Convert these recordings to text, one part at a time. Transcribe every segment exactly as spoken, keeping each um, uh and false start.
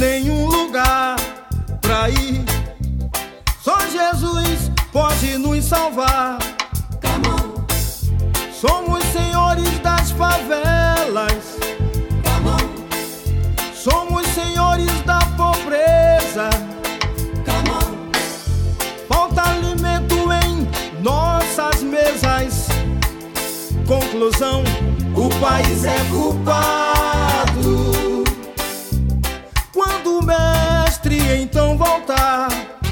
nenhum lugar pra ir. Só Jesus pode nos salvar. Somos senhores das favelas. Somos senhores da pobreza. Falta alimento em nossas mesas. Conclusão: o país é culpado. Quando o mestre então voltar,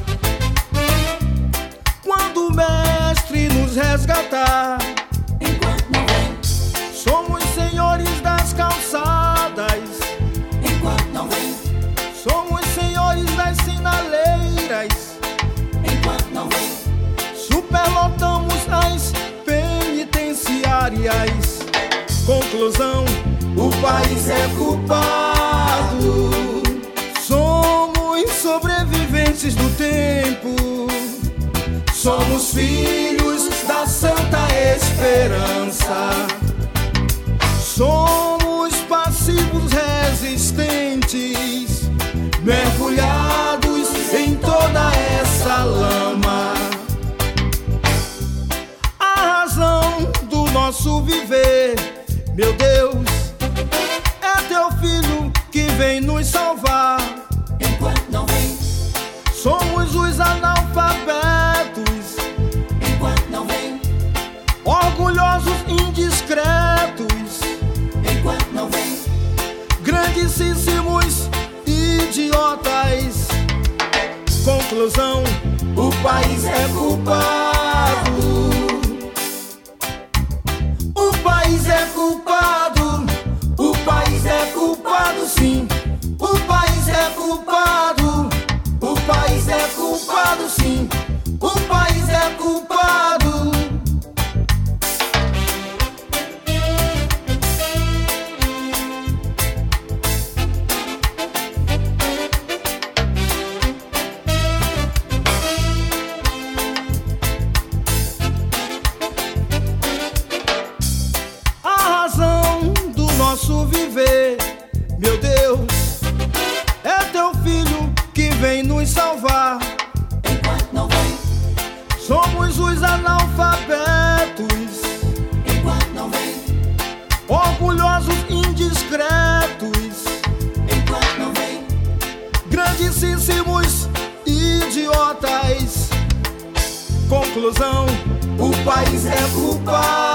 quando o mestre nos resgatar, enquanto não vem, somos senhores das calçadas. enquanto não vem, Somos senhores das sinaleiras. enquanto não vem, Superlotamos as penitenciárias. Conclusão: o país é culpado. Somos sobreviventes do tempo. Somos filhos da Santa Esperança. Somos passivos resistentes, mergulhados em toda essa lama. A razão do nosso viver, meu Deus, é teu filho que vem nos salvar. enquanto não vem, Somos os analfabetos, enquanto não vem, orgulhosos, indiscretos, enquanto não vem, grandíssimos idiotas. Conclusão: o país é culpado. O país é culpado. O país é culpado, sim. O país é culpado. O país é culpado, sim. O país é culpado. A razão do nosso viver, meu Deus, é teu filho que vem nos salvar. enquanto não vem, Somos os analfabetos, enquanto não vem, orgulhosos, indiscretos, enquanto não vem, grandíssimos idiotas. Conclusão: o país é culpado.